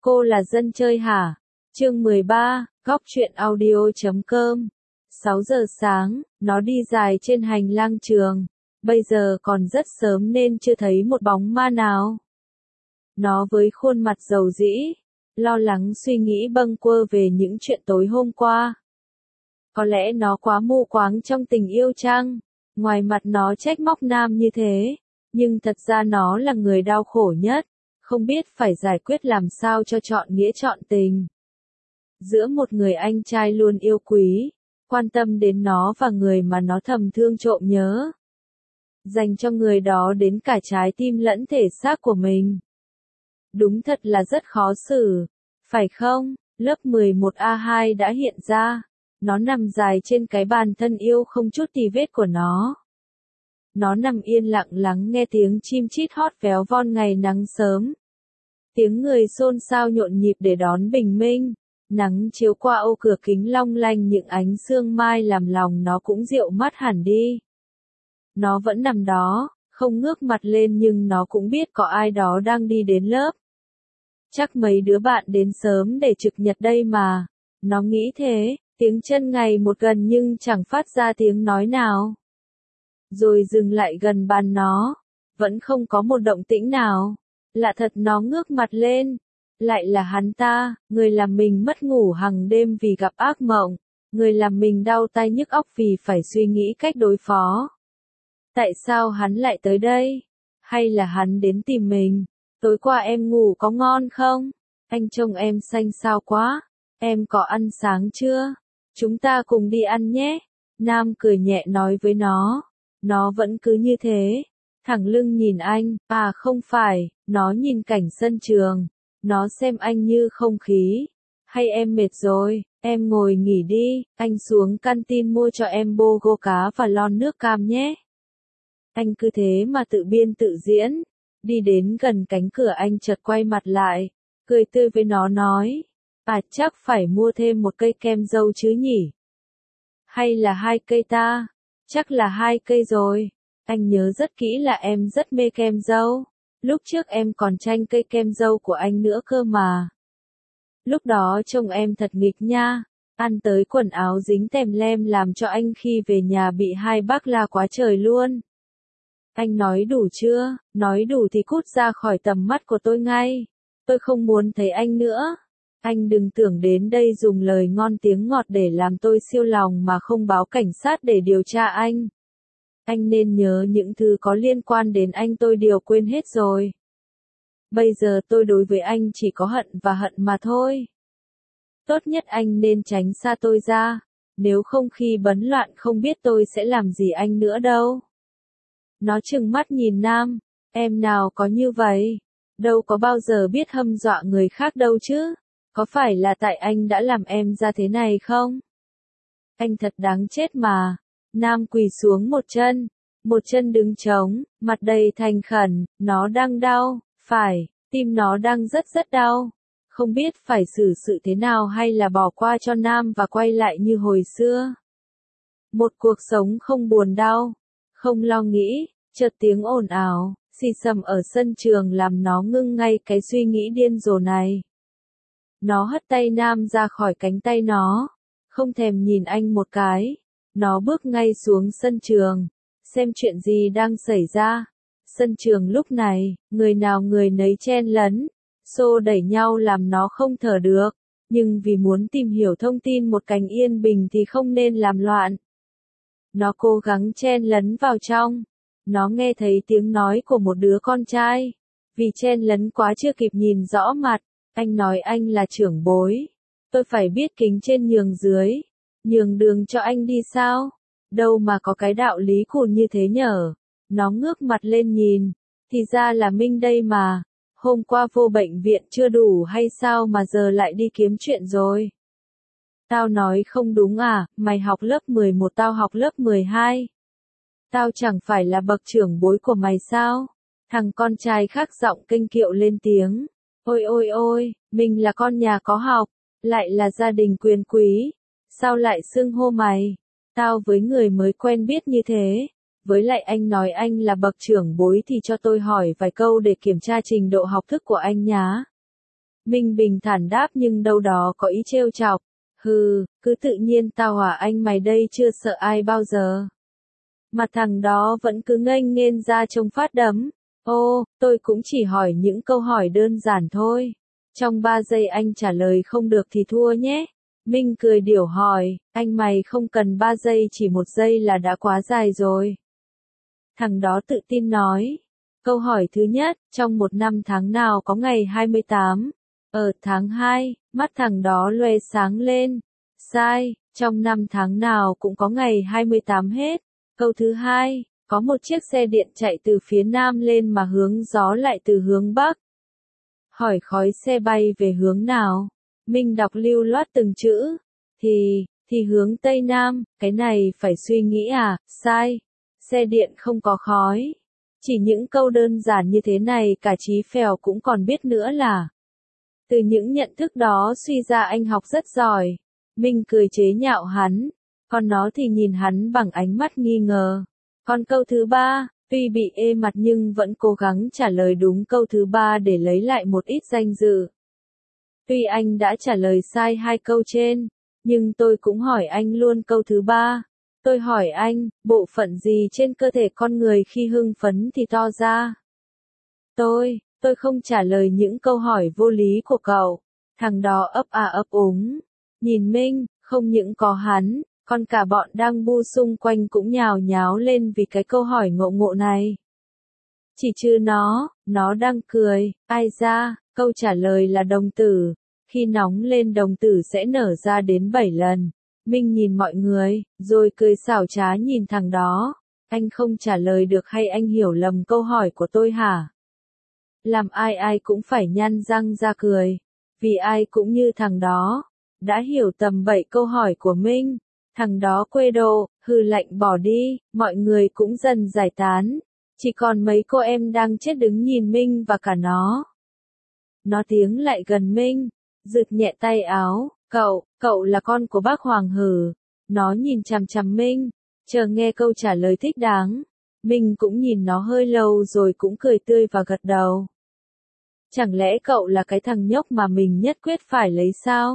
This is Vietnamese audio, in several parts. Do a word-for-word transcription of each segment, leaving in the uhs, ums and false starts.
Cô là dân chơi hả? Chương mười ba, góc truyện audio chấm com. sáu giờ sáng, nó đi dài trên hành lang trường. Bây giờ còn rất sớm nên chưa thấy một bóng ma nào. Nó với khuôn mặt dầu dĩ, lo lắng suy nghĩ bâng quơ về những chuyện tối hôm qua. Có lẽ nó quá mù quáng trong tình yêu chăng? Ngoài mặt nó trách móc Nam như thế, nhưng thật ra nó là người đau khổ nhất, không biết phải giải quyết làm sao cho trọn nghĩa trọn tình. Giữa một người anh trai luôn yêu quý, quan tâm đến nó và người mà nó thầm thương trộm nhớ. Dành cho người đó đến cả trái tim lẫn thể xác của mình. Đúng thật là rất khó xử, phải không? Lớp mười một A hai đã hiện ra. Nó nằm dài trên cái bàn thân yêu không chút tì vết của nó. Nó nằm yên lặng lắng nghe tiếng chim chít hót véo von ngày nắng sớm. Tiếng người xôn xao nhộn nhịp để đón bình minh. Nắng chiếu qua ô cửa kính long lanh những ánh sương mai làm lòng nó cũng dịu mắt hẳn đi. Nó vẫn nằm đó, không ngước mặt lên nhưng nó cũng biết có ai đó đang đi đến lớp. Chắc mấy đứa bạn đến sớm để trực nhật đây mà. Nó nghĩ thế, tiếng chân ngày một gần nhưng chẳng phát ra tiếng nói nào. Rồi dừng lại gần bàn nó, vẫn không có một động tĩnh nào. Lạ thật, nó ngước mặt lên. Lại là hắn ta, người làm mình mất ngủ hàng đêm vì gặp ác mộng, người làm mình đau tay nhức óc vì phải suy nghĩ cách đối phó. Tại sao hắn lại tới đây? Hay là hắn đến tìm mình? Tối qua em ngủ có ngon không? Anh trông em xanh xao quá. Em có ăn sáng chưa? Chúng ta cùng đi ăn nhé. Nam cười nhẹ nói với nó. Nó vẫn cứ như thế. Thẳng lưng nhìn anh. À không phải, nó nhìn cảnh sân trường. Nó xem anh như không khí. Hay em mệt rồi, em ngồi nghỉ đi, anh xuống canteen mua cho em bô gô cá và lon nước cam nhé. Anh cứ thế mà tự biên tự diễn. Đi đến gần cánh cửa anh chợt quay mặt lại, cười tươi với nó nói. À chắc phải mua thêm một cây kem dâu chứ nhỉ? Hay là hai cây ta? Chắc là hai cây rồi. Anh nhớ rất kỹ là em rất mê kem dâu. Lúc trước em còn tranh cây kem dâu của anh nữa cơ mà. Lúc đó trông em thật nghịch nha. Ăn tới quần áo dính tèm lem làm cho anh khi về nhà bị hai bác la quá trời luôn. Anh nói đủ chưa? Nói đủ thì cút ra khỏi tầm mắt của tôi ngay. Tôi không muốn thấy anh nữa. Anh đừng tưởng đến đây dùng lời ngon tiếng ngọt để làm tôi siêu lòng mà không báo cảnh sát để điều tra anh. Anh nên nhớ những thứ có liên quan đến anh tôi đều quên hết rồi. Bây giờ tôi đối với anh chỉ có hận và hận mà thôi. Tốt nhất anh nên tránh xa tôi ra. Nếu không khi bấn loạn không biết tôi sẽ làm gì anh nữa đâu. Nó trừng mắt nhìn Nam. Em nào có như vậy. Đâu có bao giờ biết hâm dọa người khác đâu chứ. Có phải là tại anh đã làm em ra thế này không? Anh thật đáng chết mà. Nam quỳ xuống một chân. Một chân đứng trống, mặt đầy thành khẩn. Nó đang đau. Phải, tim nó đang rất rất đau. Không biết phải xử sự thế nào hay là bỏ qua cho Nam và quay lại như hồi xưa. Một cuộc sống không buồn đau. Không lo nghĩ, chợt tiếng ồn ào, xì xầm ở sân trường làm nó ngưng ngay cái suy nghĩ điên rồ này. Nó hất tay Nam ra khỏi cánh tay nó, không thèm nhìn anh một cái. Nó bước ngay xuống sân trường, xem chuyện gì đang xảy ra. Sân trường lúc này, người nào người nấy chen lấn, xô đẩy nhau làm nó không thở được. Nhưng vì muốn tìm hiểu thông tin một cách yên bình thì không nên làm loạn. Nó cố gắng chen lấn vào trong. Nó nghe thấy tiếng nói của một đứa con trai. Vì chen lấn quá chưa kịp nhìn rõ mặt, anh nói anh là trưởng bối. Tôi phải biết kính trên nhường dưới. Nhường đường cho anh đi sao? Đâu mà có cái đạo lý cùn như thế nhở? Nó ngước mặt lên nhìn. Thì ra là Minh đây mà. Hôm qua vô bệnh viện chưa đủ hay sao mà giờ lại đi kiếm chuyện rồi? Tao nói không đúng à, mày học lớp mười một tao học lớp mười hai. Tao chẳng phải là bậc trưởng bối của mày sao? Thằng con trai khác giọng kênh kiệu lên tiếng. Ôi ôi ôi, mình là con nhà có học, lại là gia đình quyền quý. Sao lại xưng hô mày? Tao với người mới quen biết như thế. Với lại anh nói anh là bậc trưởng bối thì cho tôi hỏi vài câu để kiểm tra trình độ học thức của anh nhá. Minh bình thản đáp nhưng đâu đó có ý trêu chọc. Hừ, cứ tự nhiên tao hỏa anh mày đây chưa sợ ai bao giờ. Mặt thằng đó vẫn cứ nghênh nghênh ra trông phát đấm. Ô, tôi cũng chỉ hỏi những câu hỏi đơn giản thôi. Trong ba giây anh trả lời không được thì thua nhé. Minh cười điểu hỏi, anh mày không cần ba giây chỉ một giây là đã quá dài rồi. Thằng đó tự tin nói. Câu hỏi thứ nhất, trong một năm tháng nào có ngày hai mươi tám? Ở tháng hai, mắt thằng đó loe sáng lên. Sai, trong năm tháng nào cũng có ngày hai mươi tám hết. Câu thứ hai, có một chiếc xe điện chạy từ phía nam lên mà hướng gió lại từ hướng bắc. Hỏi khói xe bay về hướng nào? Minh đọc lưu loát từng chữ. Thì, thì hướng tây nam, cái này phải suy nghĩ à? Sai, xe điện không có khói. Chỉ những câu đơn giản như thế này cả Chí Phèo cũng còn biết nữa là. Từ những nhận thức đó suy ra anh học rất giỏi. Minh cười chế nhạo hắn. Còn nó thì nhìn hắn bằng ánh mắt nghi ngờ. Còn câu thứ ba, tuy bị ê mặt nhưng vẫn cố gắng trả lời đúng câu thứ ba để lấy lại một ít danh dự. Tuy anh đã trả lời sai hai câu trên, nhưng tôi cũng hỏi anh luôn câu thứ ba. Tôi hỏi anh, bộ phận gì trên cơ thể con người khi hưng phấn thì to ra? Tôi, tôi không trả lời những câu hỏi vô lý của cậu. Thằng đó ấp à ấp úng. Nhìn Minh, không những có hắn, còn cả bọn đang bu xung quanh cũng nhào nháo lên vì cái câu hỏi ngộ ngộ này. Chỉ trừ nó, nó đang cười, ai ra, câu trả lời là đồng tử. Khi nóng lên đồng tử sẽ nở ra đến bảy lần. Minh nhìn mọi người, rồi cười xảo trá nhìn thằng đó. Anh không trả lời được hay anh hiểu lầm câu hỏi của tôi hả? Làm ai ai cũng phải nhăn răng ra cười. Vì ai cũng như thằng đó. Đã hiểu tầm bậy câu hỏi của Minh. Thằng đó quê đồ, hừ lạnh bỏ đi, mọi người cũng dần giải tán. Chỉ còn mấy cô em đang chết đứng nhìn Minh và cả nó. Nó tiến lại gần Minh, giựt nhẹ tay áo, cậu, cậu là con của bác Hoàng hử. Nó nhìn chằm chằm Minh, chờ nghe câu trả lời thích đáng. Minh cũng nhìn nó hơi lâu rồi cũng cười tươi và gật đầu. Chẳng lẽ cậu là cái thằng nhóc mà mình nhất quyết phải lấy sao?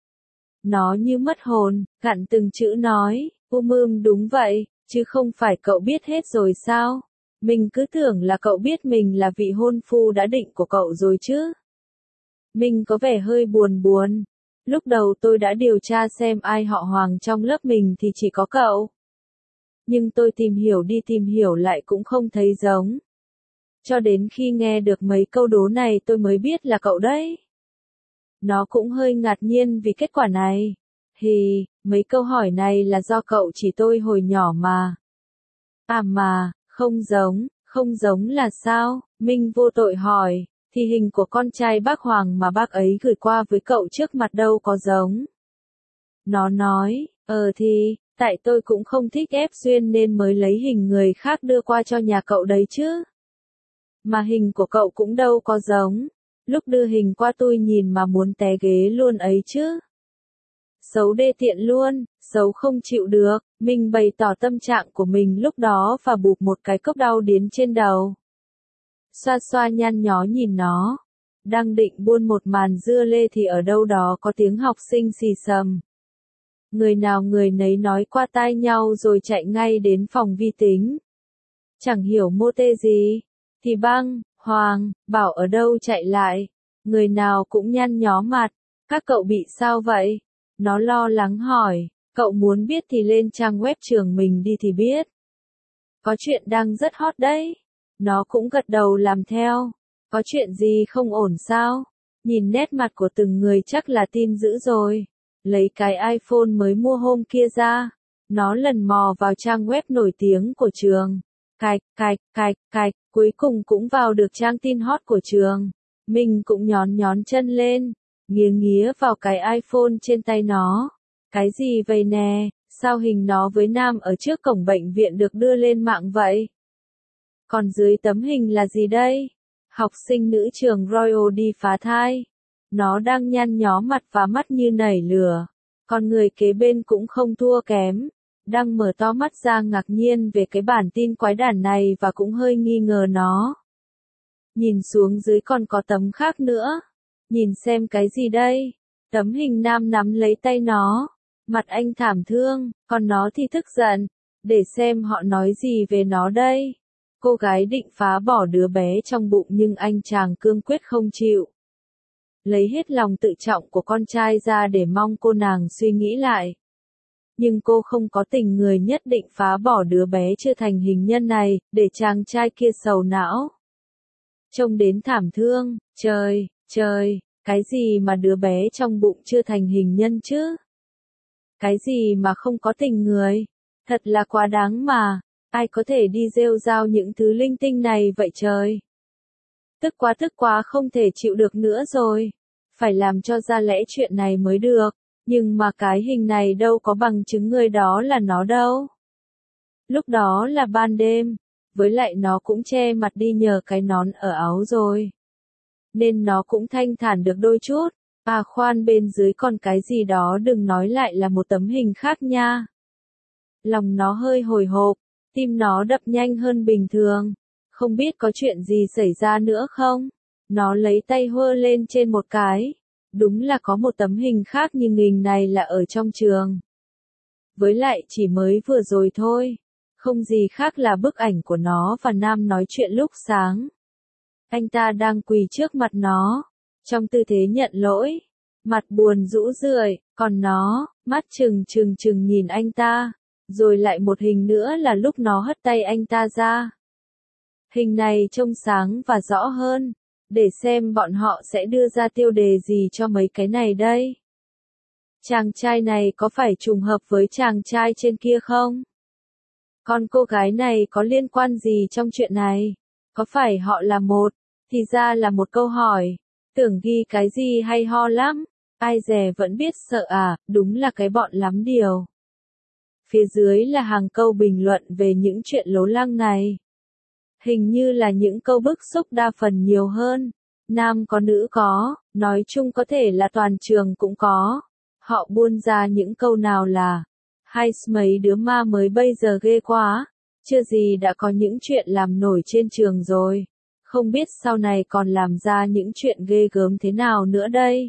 Nó như mất hồn, gặn từng chữ nói, um um đúng vậy, chứ không phải cậu biết hết rồi sao? Mình cứ tưởng là cậu biết mình là vị hôn phu đã định của cậu rồi chứ. Mình có vẻ hơi buồn buồn. Lúc đầu tôi đã điều tra xem ai họ Hoàng trong lớp mình thì chỉ có cậu. Nhưng tôi tìm hiểu đi tìm hiểu lại cũng không thấy giống. Cho đến khi nghe được mấy câu đố này tôi mới biết là cậu đấy. Nó cũng hơi ngạc nhiên vì kết quả này. Hì, mấy câu hỏi này là do cậu chỉ tôi hồi nhỏ mà. À mà, không giống, không giống là sao? Minh vô tội hỏi, thì hình của con trai bác Hoàng mà bác ấy gửi qua với cậu trước mặt đâu có giống. Nó nói, ờ thì, tại tôi cũng không thích ép duyên nên mới lấy hình người khác đưa qua cho nhà cậu đấy chứ. Mà hình của cậu cũng đâu có giống. Lúc đưa hình qua tôi nhìn mà muốn té ghế luôn ấy chứ. Xấu đê tiện luôn, xấu không chịu được. Mình bày tỏ tâm trạng của mình lúc đó và bụp một cái cốc đau điến trên đầu. Xoa xoa nhăn nhó nhìn nó. Đang định buôn một màn dưa lê thì ở đâu đó có tiếng học sinh xì xầm. Người nào người nấy nói qua tai nhau rồi chạy ngay đến phòng vi tính. Chẳng hiểu mô tê gì. Thì băng, Hoàng, bảo ở đâu chạy lại. Người nào cũng nhăn nhó mặt. Các cậu bị sao vậy? Nó lo lắng hỏi. Cậu muốn biết thì lên trang web trường mình đi thì biết. Có chuyện đang rất hot đấy. Nó cũng gật đầu làm theo. Có chuyện gì không ổn sao? Nhìn nét mặt của từng người chắc là tin dữ rồi. Lấy cái iPhone mới mua hôm kia ra. Nó lần mò vào trang web nổi tiếng của trường. Cạch, cạch, cạch, cạch, cuối cùng cũng vào được trang tin hot của trường. Mình cũng nhón nhón chân lên, nghía nghía vào cái iPhone trên tay nó. Cái gì vậy nè, sao hình nó với nam ở trước cổng bệnh viện được đưa lên mạng vậy? Còn dưới tấm hình là gì đây? Học sinh nữ trường Royal đi phá thai. Nó đang nhăn nhó mặt và mắt như nảy lửa. Còn người kế bên cũng không thua kém. Đang mở to mắt ra ngạc nhiên về cái bản tin quái đản này và cũng hơi nghi ngờ nó. Nhìn xuống dưới còn có tấm khác nữa. Nhìn xem cái gì đây? Tấm hình nam nắm lấy tay nó. Mặt anh thảm thương, còn nó thì tức giận. Để xem họ nói gì về nó đây. Cô gái định phá bỏ đứa bé trong bụng nhưng anh chàng cương quyết không chịu. Lấy hết lòng tự trọng của con trai ra để mong cô nàng suy nghĩ lại. Nhưng cô không có tình người nhất định phá bỏ đứa bé chưa thành hình nhân này, để chàng trai kia sầu não. Trông đến thảm thương, trời, trời, cái gì mà đứa bé trong bụng chưa thành hình nhân chứ? Cái gì mà không có tình người? Thật là quá đáng mà, ai có thể đi rêu rao những thứ linh tinh này vậy trời? Tức quá tức quá không thể chịu được nữa rồi, phải làm cho ra lẽ chuyện này mới được, nhưng mà cái hình này đâu có bằng chứng người đó là nó đâu. Lúc đó là ban đêm, với lại nó cũng che mặt đi nhờ cái nón ở áo rồi. Nên nó cũng thanh thản được đôi chút, à khoan bên dưới còn cái gì đó đừng nói lại là một tấm hình khác nha. Lòng nó hơi hồi hộp, tim nó đập nhanh hơn bình thường, không biết có chuyện gì xảy ra nữa không? Nó lấy tay hơ lên trên một cái, đúng là có một tấm hình khác nhưng hình này là ở trong trường. Với lại chỉ mới vừa rồi thôi, không gì khác là bức ảnh của nó và Nam nói chuyện lúc sáng. Anh ta đang quỳ trước mặt nó, trong tư thế nhận lỗi, mặt buồn rũ rượi, còn nó, mắt trừng trừng trừng nhìn anh ta, rồi lại một hình nữa là lúc nó hất tay anh ta ra. Hình này trông sáng và rõ hơn, để xem bọn họ sẽ đưa ra tiêu đề gì cho mấy cái này đây. Chàng trai này có phải trùng hợp với chàng trai trên kia không? Còn cô gái này có liên quan gì trong chuyện này? Có phải họ là một? Thì ra là một câu hỏi. Tưởng ghi cái gì hay ho lắm. Ai dè vẫn biết sợ à, đúng là cái bọn lắm điều. Phía dưới là hàng câu bình luận về những chuyện lố lăng này. Hình như là những câu bức xúc đa phần nhiều hơn. Nam có nữ có, nói chung có thể là toàn trường cũng có. Họ buôn ra những câu nào là hay mấy đứa ma mới bây giờ ghê quá, chưa gì đã có những chuyện làm nổi trên trường rồi, không biết sau này còn làm ra những chuyện ghê gớm thế nào nữa đây.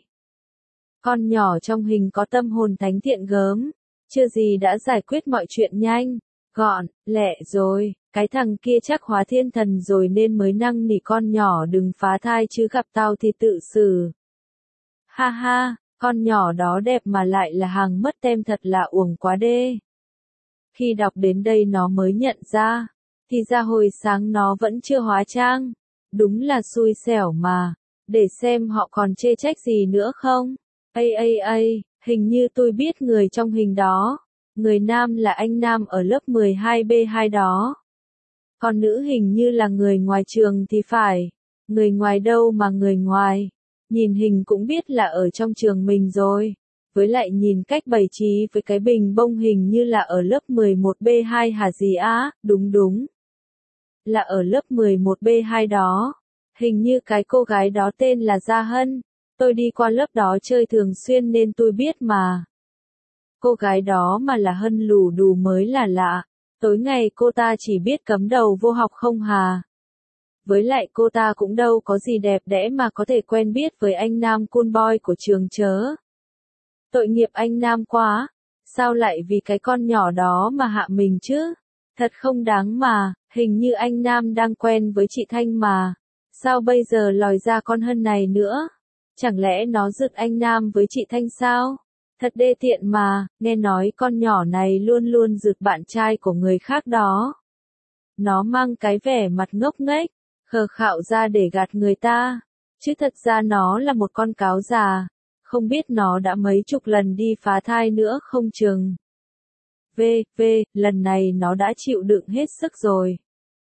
Con nhỏ trong hình có tâm hồn thánh thiện gớm, chưa gì đã giải quyết mọi chuyện nhanh, gọn, lẹ rồi, cái thằng kia chắc hóa thiên thần rồi nên mới năn nỉ con nhỏ đừng phá thai chứ gặp tao thì tự xử. Ha ha. Con nhỏ đó đẹp mà lại là hàng mất tem thật là uổng quá đê. Khi đọc đến đây nó mới nhận ra, thì ra hồi sáng nó vẫn chưa hóa trang. Đúng là xui xẻo mà, để xem họ còn chê trách gì nữa không. Ây ây ây, hình như tôi biết người trong hình đó. Người nam là anh Nam ở lớp mười hai B hai đó. Còn nữ hình như là người ngoài trường thì phải. Người ngoài đâu mà người ngoài. Nhìn hình cũng biết là ở trong trường mình rồi. Với lại nhìn cách bày trí với cái bình bông hình như là ở lớp mười một B hai hả gì á, đúng đúng. Là ở lớp mười một B hai đó. Hình như cái cô gái đó tên là Gia Hân. Tôi đi qua lớp đó chơi thường xuyên nên tôi biết mà. Cô gái đó mà là Hân lù đù mới là lạ. Tối ngày cô ta chỉ biết cắm đầu vô học không hà. Với lại cô ta cũng đâu có gì đẹp đẽ mà có thể quen biết với anh Nam cool boy của trường chớ. Tội nghiệp anh Nam quá, sao lại vì cái con nhỏ đó mà hạ mình chứ? Thật không đáng mà, hình như anh Nam đang quen với chị Thanh mà. Sao bây giờ lòi ra con Hân này nữa? Chẳng lẽ nó giựt anh Nam với chị Thanh sao? Thật đê tiện mà, nghe nói con nhỏ này luôn luôn giựt bạn trai của người khác đó. Nó mang cái vẻ mặt ngốc nghếch, khờ khạo ra để gạt người ta, chứ thật ra nó là một con cáo già, không biết nó đã mấy chục lần đi phá thai nữa không chừng. V, V, lần này nó đã chịu đựng hết sức rồi.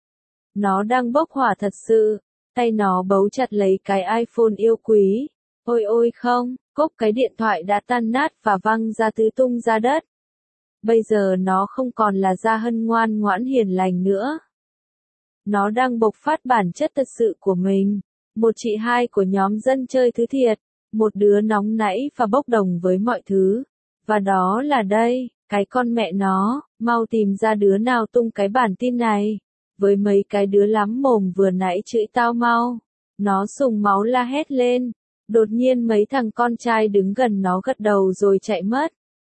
Nó đang bốc hỏa thật sự, tay nó bấu chặt lấy cái iPhone yêu quý. Ôi ôi không, cốc cái điện thoại đã tan nát và văng ra tứ tung ra đất. Bây giờ nó không còn là Gia Hân ngoan ngoãn hiền lành nữa. Nó đang bộc phát bản chất thật sự của mình. Một chị hai của nhóm dân chơi thứ thiệt. Một đứa nóng nảy và bốc đồng với mọi thứ. Và đó là đây, cái con mẹ nó, mau tìm ra đứa nào tung cái bản tin này. Với mấy cái đứa lắm mồm vừa nãy chửi tao mau. Nó sùng máu la hét lên. Đột nhiên mấy thằng con trai đứng gần nó gật đầu rồi chạy mất.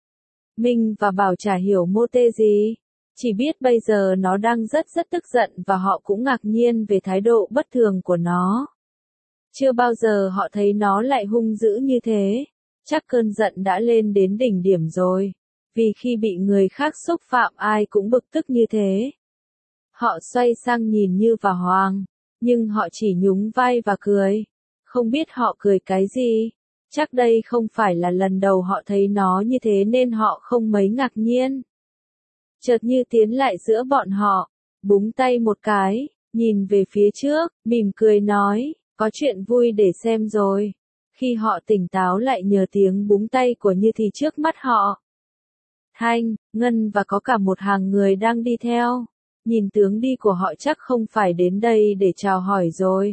Minh và Bảo chả hiểu mô tê gì. Chỉ biết bây giờ nó đang rất rất tức giận và họ cũng ngạc nhiên về thái độ bất thường của nó. Chưa bao giờ họ thấy nó lại hung dữ như thế. Chắc cơn giận đã lên đến đỉnh điểm rồi. Vì khi bị người khác xúc phạm ai cũng bực tức như thế. Họ xoay sang nhìn Như và Hoàng. Nhưng họ chỉ nhún vai và cười. Không biết họ cười cái gì. Chắc đây không phải là lần đầu họ thấy nó như thế nên họ không mấy ngạc nhiên. Chợt Như tiến lại giữa bọn họ, búng tay một cái, nhìn về phía trước, mỉm cười nói, có chuyện vui để xem rồi. Khi họ tỉnh táo lại nhờ tiếng búng tay của Như thì trước mắt họ, Thanh, Ngân và có cả một hàng người đang đi theo. Nhìn tướng đi của họ chắc không phải đến đây để chào hỏi rồi.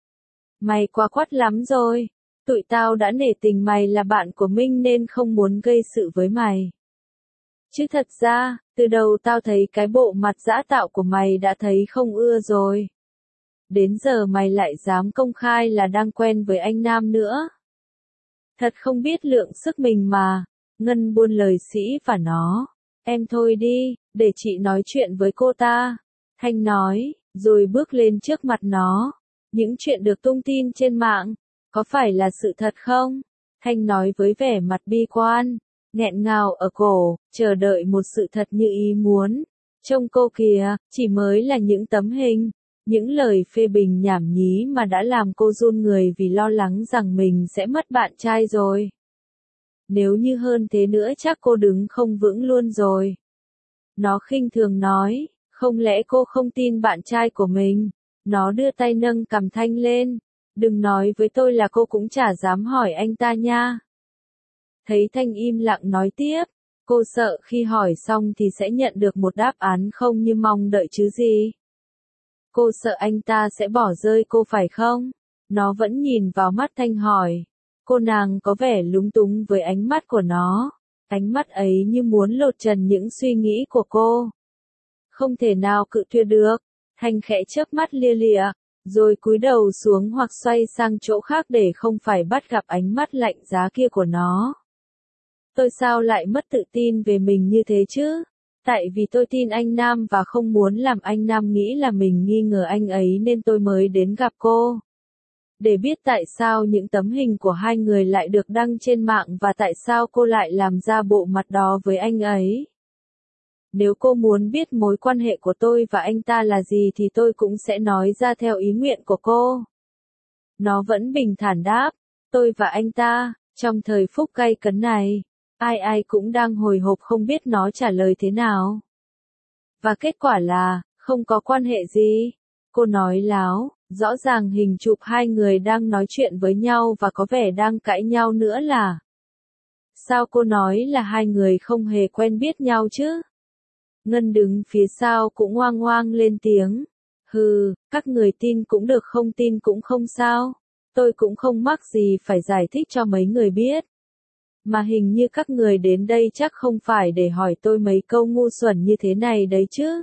Mày quá quắt lắm rồi. Tụi tao đã nể tình mày là bạn của Minh nên không muốn gây sự với mày. Chứ thật ra, từ đầu tao thấy cái bộ mặt dã tạo của mày đã thấy không ưa rồi. Đến giờ mày lại dám công khai là đang quen với anh Nam nữa. Thật không biết lượng sức mình mà. Ngân buôn lời sĩ và nó. Em thôi đi, để chị nói chuyện với cô ta. Thanh nói, rồi bước lên trước mặt nó. Những chuyện được tung tin trên mạng, có phải là sự thật không? Thanh nói với vẻ mặt bi quan, nghẹn ngào ở cổ, chờ đợi một sự thật như ý muốn. Trông cô kìa, chỉ mới là những tấm hình, những lời phê bình nhảm nhí mà đã làm cô run người vì lo lắng rằng mình sẽ mất bạn trai rồi. Nếu như hơn thế nữa chắc cô đứng không vững luôn rồi. Nó khinh thường nói, không lẽ cô không tin bạn trai của mình? Nó đưa tay nâng cằm Thanh lên. Đừng nói với tôi là cô cũng chả dám hỏi anh ta nha. Thấy Thanh im lặng nói tiếp, cô sợ khi hỏi xong thì sẽ nhận được một đáp án không như mong đợi chứ gì. Cô sợ anh ta sẽ bỏ rơi cô phải không? Nó vẫn nhìn vào mắt Thanh hỏi. Cô nàng có vẻ lúng túng với ánh mắt của nó. Ánh mắt ấy như muốn lột trần những suy nghĩ của cô. Không thể nào cự tuyệt được. Thanh khẽ chớp mắt lia lịa, rồi cúi đầu xuống hoặc xoay sang chỗ khác để không phải bắt gặp ánh mắt lạnh giá kia của nó. Tôi sao lại mất tự tin về mình như thế chứ? Tại vì tôi tin anh Nam và không muốn làm anh Nam nghĩ là mình nghi ngờ anh ấy nên tôi mới đến gặp cô. Để biết tại sao những tấm hình của hai người lại được đăng trên mạng và tại sao cô lại làm ra bộ mặt đó với anh ấy. Nếu cô muốn biết mối quan hệ của tôi và anh ta là gì thì tôi cũng sẽ nói ra theo ý nguyện của cô. Nó vẫn bình thản đáp, tôi và anh ta, trong thời phút gay cấn này, ai ai cũng đang hồi hộp không biết nó trả lời thế nào. Và kết quả là, không có quan hệ gì. Cô nói láo, rõ ràng hình chụp hai người đang nói chuyện với nhau và có vẻ đang cãi nhau nữa là. Sao cô nói là hai người không hề quen biết nhau chứ? Ngân đứng phía sau cũng oang oang lên tiếng. Hừ, các người tin cũng được không tin cũng không sao. Tôi cũng không mắc gì phải giải thích cho mấy người biết. Mà hình như các người đến đây chắc không phải để hỏi tôi mấy câu ngu xuẩn như thế này đấy chứ.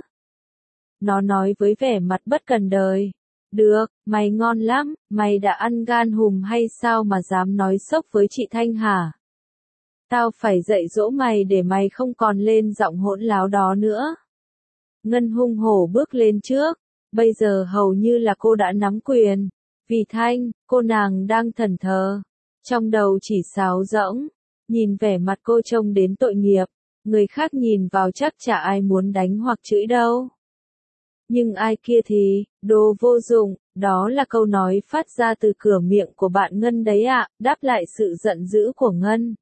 Nó nói với vẻ mặt bất cần đời. Được, mày ngon lắm, mày đã ăn gan hùm hay sao mà dám nói sốc với chị Thanh hả? Tao phải dạy dỗ mày để mày không còn lên giọng hỗn láo đó nữa. Ngân hung hổ bước lên trước, bây giờ hầu như là cô đã nắm quyền. Vì Thanh, cô nàng đang thẫn thờ, trong đầu chỉ sáo rỗng, nhìn vẻ mặt cô trông đến tội nghiệp, người khác nhìn vào chắc chả ai muốn đánh hoặc chửi đâu. Nhưng ai kia thì, đồ vô dụng, đó là câu nói phát ra từ cửa miệng của bạn Ngân đấy ạ, đáp lại sự giận dữ của Ngân.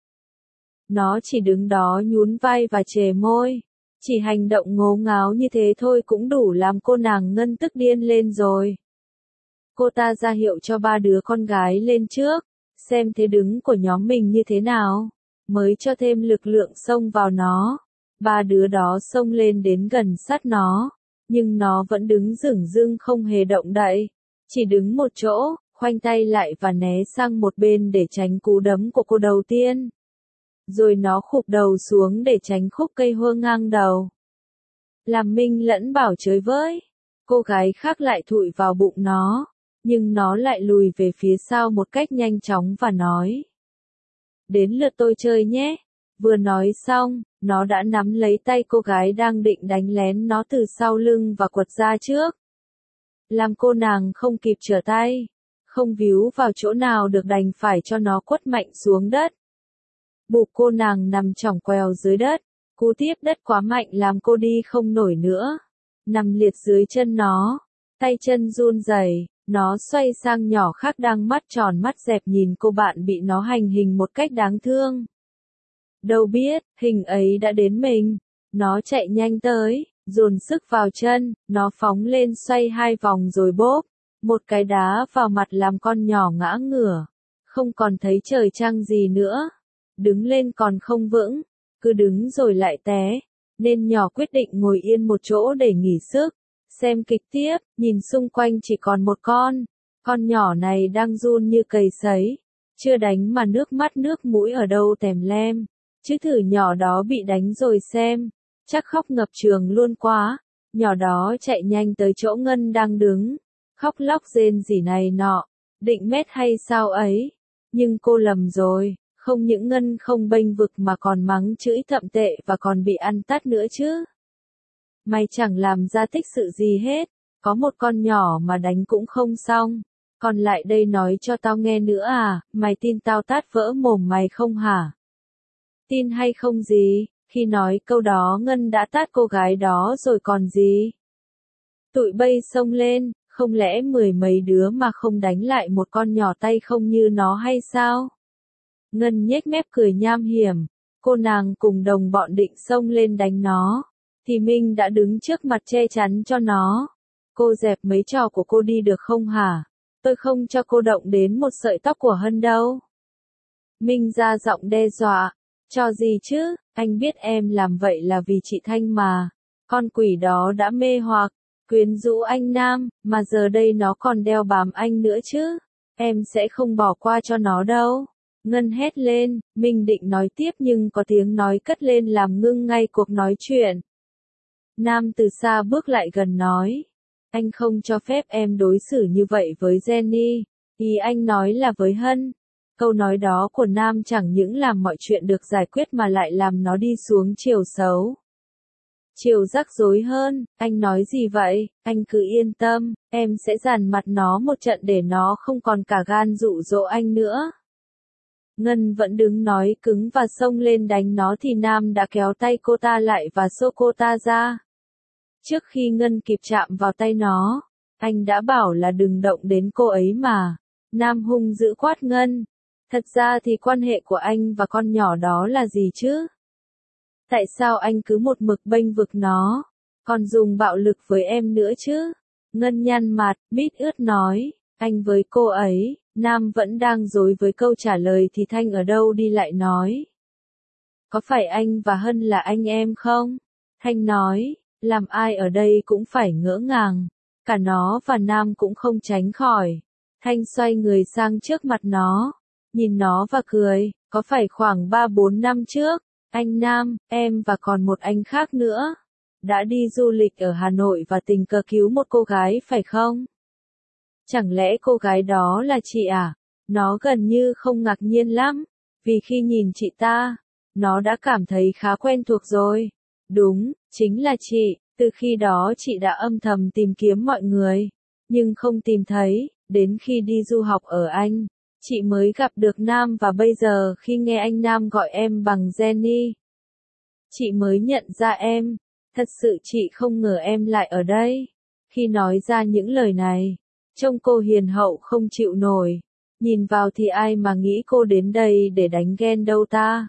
Nó chỉ đứng đó nhún vai và chề môi. Chỉ hành động ngố ngáo như thế thôi cũng đủ làm cô nàng Ngân tức điên lên rồi. Cô ta ra hiệu cho ba đứa con gái lên trước, xem thế đứng của nhóm mình như thế nào, mới cho thêm lực lượng xông vào nó. Ba đứa đó xông lên đến gần sát nó, nhưng nó vẫn đứng dửng dưng không hề động đậy, chỉ đứng một chỗ, khoanh tay lại và né sang một bên để tránh cú đấm của cô đầu tiên. Rồi nó khụp đầu xuống để tránh khúc cây hơ ngang đầu. Làm Minh lẫn Bảo chơi với. Cô gái khác lại thụi vào bụng nó. nhưng nó lại lùi về phía sau một cách nhanh chóng và nói. Đến lượt tôi chơi nhé. Vừa nói xong, nó đã nắm lấy tay cô gái đang định đánh lén nó từ sau lưng và quật ra trước. Làm cô nàng không kịp trở tay, không víu vào chỗ nào được đành phải cho nó quất mạnh xuống đất. Bụng cô nàng nằm chỏng quèo dưới đất, cú tiếp đất quá mạnh làm cô đi không nổi nữa. Nằm liệt dưới chân nó, tay chân run rẩy, nó xoay sang nhỏ khác đang mắt tròn mắt dẹp nhìn cô bạn bị nó hành hình một cách đáng thương. Đâu biết, hình ấy đã đến mình. Nó chạy nhanh tới, dồn sức vào chân, nó phóng lên xoay hai vòng rồi bốp. Một cái đá vào mặt làm con nhỏ ngã ngửa. Không còn thấy trời trăng gì nữa. Đứng lên còn không vững, cứ đứng rồi lại té. Nên nhỏ quyết định ngồi yên một chỗ để nghỉ sức. Xem kịch tiếp, nhìn xung quanh chỉ còn một con. Con nhỏ này đang run như cầy sấy. Chưa đánh mà nước mắt nước mũi ở đâu tèm lem. Chứ thử nhỏ đó bị đánh rồi xem. Chắc khóc ngập trường luôn quá. Nhỏ đó chạy nhanh tới chỗ Ngân đang đứng. Khóc lóc rên rỉ này nọ. Định mét hay sao ấy. Nhưng cô lầm rồi. Không những Ngân không bênh vực mà còn mắng chửi thậm tệ và còn bị ăn tát nữa chứ. Mày chẳng làm ra tích sự gì hết. Có một con nhỏ mà đánh cũng không xong. Còn lại đây nói cho tao nghe nữa à. Mày tin tao tát vỡ mồm mày không hả? Tin hay không gì, khi nói câu đó Ngân đã tát cô gái đó rồi còn gì. Tụi bay xông lên, không lẽ mười mấy đứa mà không đánh lại một con nhỏ tay không như nó hay sao? Ngân nhếch mép cười nham hiểm, cô nàng cùng đồng bọn định xông lên đánh nó, thì Minh đã đứng trước mặt che chắn cho nó. Cô dẹp mấy trò của cô đi được không hả? Tôi không cho cô động đến một sợi tóc của Hân đâu. Minh ra giọng đe dọa. Cho gì chứ, anh biết em làm vậy là vì chị Thanh mà. Con quỷ đó đã mê hoặc, quyến rũ anh Nam, mà giờ đây nó còn đeo bám anh nữa chứ. Em sẽ không bỏ qua cho nó đâu. Ngân hét lên, Minh định nói tiếp nhưng có tiếng nói cất lên làm ngưng ngay cuộc nói chuyện. Nam từ xa bước lại gần nói. Anh không cho phép em đối xử như vậy với Jenny. Ý anh nói là với Hân. Câu nói đó của Nam chẳng những làm mọi chuyện được giải quyết mà lại làm nó đi xuống chiều xấu. Chiều rắc rối hơn, anh nói gì vậy, anh cứ yên tâm, em sẽ dằn mặt nó một trận để nó không còn cả gan dụ dỗ anh nữa. Ngân vẫn đứng nói cứng và xông lên đánh nó thì Nam đã kéo tay cô ta lại và xô cô ta ra. Trước khi Ngân kịp chạm vào tay nó, anh đã bảo là đừng động đến cô ấy mà. Nam hung dữ quát Ngân. Thật ra thì quan hệ của anh và con nhỏ đó là gì chứ? Tại sao anh cứ một mực bênh vực nó, còn dùng bạo lực với em nữa chứ? Ngân nhăn mặt, mít ướt nói, anh với cô ấy, Nam vẫn đang dối với câu trả lời thì Thanh ở đâu đi lại nói. Có phải anh và Hân là anh em không? Thanh nói, làm ai ở đây cũng phải ngỡ ngàng, cả nó và Nam cũng không tránh khỏi. Thanh xoay người sang trước mặt nó. Nhìn nó và cười, có phải khoảng ba bốn năm trước, anh Nam, em và còn một anh khác nữa, đã đi du lịch ở Hà Nội và tình cờ cứu một cô gái phải không? Chẳng lẽ cô gái đó là chị à? Nó gần như không ngạc nhiên lắm, vì khi nhìn chị ta, nó đã cảm thấy khá quen thuộc rồi. Đúng, chính là chị, từ khi đó chị đã âm thầm tìm kiếm mọi người, nhưng không tìm thấy, đến khi đi du học ở Anh. Chị mới gặp được Nam và bây giờ khi nghe anh Nam gọi em bằng Jenny, chị mới nhận ra em. Thật sự chị không ngờ em lại ở đây. Khi nói ra những lời này, trông cô hiền hậu không chịu nổi. Nhìn vào thì ai mà nghĩ cô đến đây để đánh ghen đâu ta.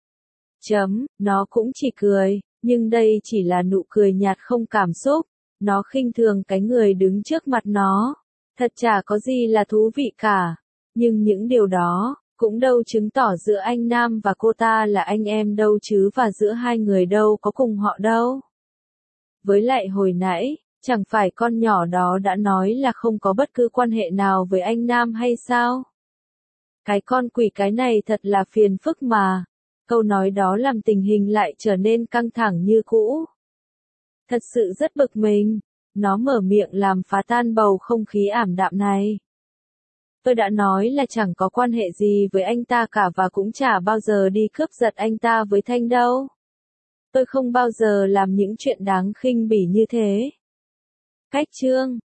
Chấm, nó cũng chỉ cười, nhưng đây chỉ là nụ cười nhạt không cảm xúc. Nó khinh thường cái người đứng trước mặt nó. Thật chả có gì là thú vị cả. Nhưng những điều đó, cũng đâu chứng tỏ giữa anh Nam và cô ta là anh em đâu chứ và giữa hai người đâu có cùng họ đâu. Với lại hồi nãy, chẳng phải con nhỏ đó đã nói là không có bất cứ quan hệ nào với anh Nam hay sao? Cái con quỷ cái này thật là phiền phức mà. Câu nói đó làm tình hình lại trở nên căng thẳng như cũ. Thật sự rất bực mình. Nó mở miệng làm phá tan bầu không khí ảm đạm này. Tôi đã nói là chẳng có quan hệ gì với anh ta cả và cũng chả bao giờ đi cướp giật anh ta với Thanh đâu. Tôi không bao giờ làm những chuyện đáng khinh bỉ như thế. Cách chương